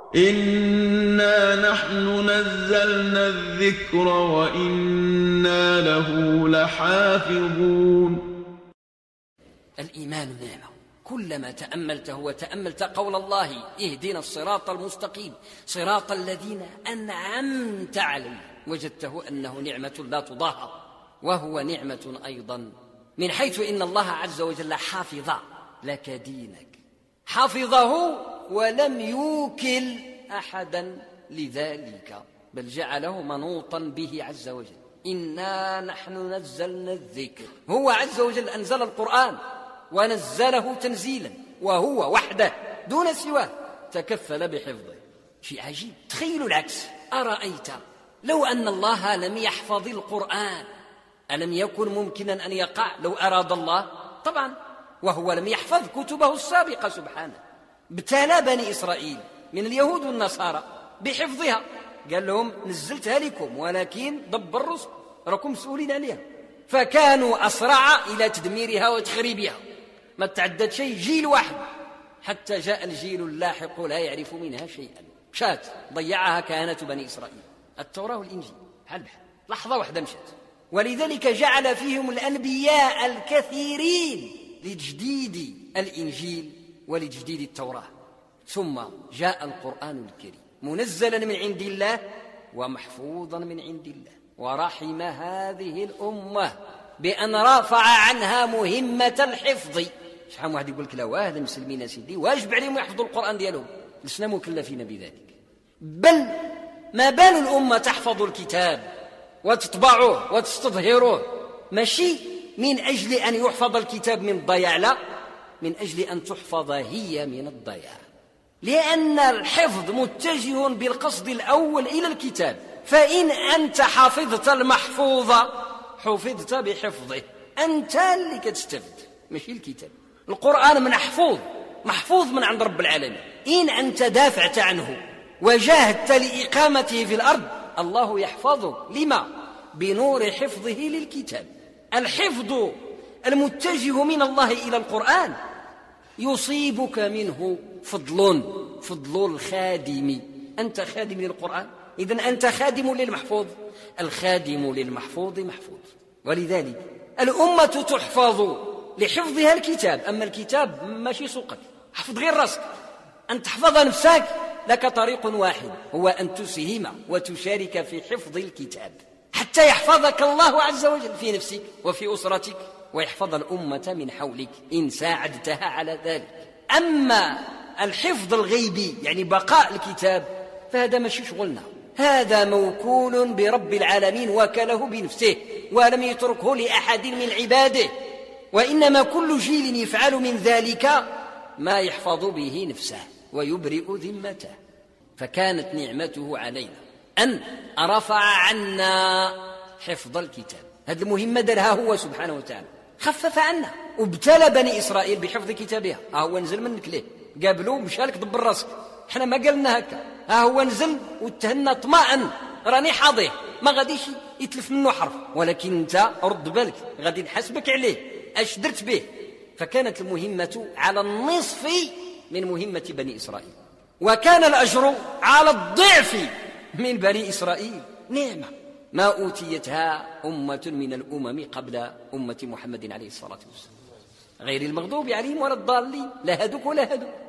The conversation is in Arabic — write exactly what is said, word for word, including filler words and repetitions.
إنا نحن نزلنا الذكر وإنا له لحافظون. الإيمان نعمة، كلما تأملته وتأملت قول الله اهدنا الصراط المستقيم صراط الذين أنعمت عليهم وجدته أنه نعمة لا تضاهى، وهو نعمة أيضا من حيث إن الله عز وجل حافظ لك دينك، حافظه ولم يوكل أحدا لذلك، بل جعله منوطا به عز وجل. إنا نحن نزلنا الذكر، هو عز وجل أنزل القرآن ونزله تنزيلا، وهو وحده دون سواه تكفل بحفظه. شيء عجيب. تخيلوا العكس، أرأيت لو أن الله لم يحفظ القرآن ألم يكن ممكنا أن يقع لو أراد الله؟ طبعا، وهو لم يحفظ كتبه السابقة سبحانه. ابتلى بني إسرائيل من اليهود والنصارى بحفظها، قال لهم نزلتها لكم ولكن دبر الرسل راكم مسؤولين عليها، فكانوا أسرع إلى تدميرها وتخريبها، ما تعدد شيء جيل واحد حتى جاء الجيل اللاحق لا يعرف منها شيئا، مشات ضيعها كهنة بني إسرائيل. التوراة والإنجيل بحال بحال لحظة واحدة مشت، ولذلك جعل فيهم الأنبياء الكثيرين لتجديد الإنجيل ولتجديد التوراة. ثم جاء القرآن الكريم منزلا من عند الله ومحفوظا من عند الله، ورحم هذه الأمة بأن رفع عنها مهمة الحفظ. شحال واحد يقول لك لا واه المسلمين سيدي واجب عليهم يحفظوا القرآن ديالهم، لسنا مكلفين بذلك، بل ما بال الأمة تحفظ الكتاب وتطبعه وتستظهره، ماشي من أجل أن يحفظ الكتاب من الضياع، لا، من أجل أن تحفظ هي من الضياع، لأن الحفظ متجه بالقصد الأول إلى الكتاب. فإن أنت حفظت المحفوظ حفظت بحفظه، أنت اللي كتستفد ماشي الكتاب. القرآن محفوظ محفوظ من عند رب العالمين، إن أنت دافعت عنه وجاهدت لإقامته في الأرض الله يحفظه. لما؟ بنور حفظه للكتاب. الحفظ المتجه من الله إلى القرآن يصيبك منه فضل فضل الخادم، أنت خادم للقرآن، إذن أنت خادم للمحفوظ. الخادم للمحفوظ محفوظ، ولذلك الأمة تحفظ لحفظها الكتاب. أما الكتاب ماشي سوقك، حفظ غير راسك، أن تحفظ نفسك لك طريق واحد، هو أن تسهم وتشارك في حفظ الكتاب حتى يحفظك الله عز وجل في نفسك وفي أسرتك، ويحفظ الأمة من حولك إن ساعدتها على ذلك. أما الحفظ الغيبي يعني بقاء الكتاب فهذا ماشي شغلنا، هذا موكول برب العالمين وكله بنفسه ولم يتركه لأحد من عباده، وإنما كل جيل يفعل من ذلك ما يحفظ به نفسه ويبرئ ذمته. فكانت نعمته علينا أن رفع عنا حفظ الكتاب، هذه المهمة درها هو سبحانه وتعالى، خفف عنا وابتلى بني إسرائيل بحفظ كتابها. ها هو نزل منك ليه؟ قابلوا مشالك دبر راسك، احنا ما قلنا هكا، ها هو نزل وتهنى طمعا راني حاضيه، ما غاديش يتلف منه حرف، ولكن انت رد بالك غادي نحاسبك عليه اش درت به. فكانت المهمة على النصف من مهمة بني إسرائيل، وكان الأجر على الضعف من بني إسرائيل. نعمة ما أوتيتها أمة من الأمم قبل أمة محمد عليه الصلاة والسلام، غير المغضوب عليهم ولا الضالين، لا هدوك ولا هدوك.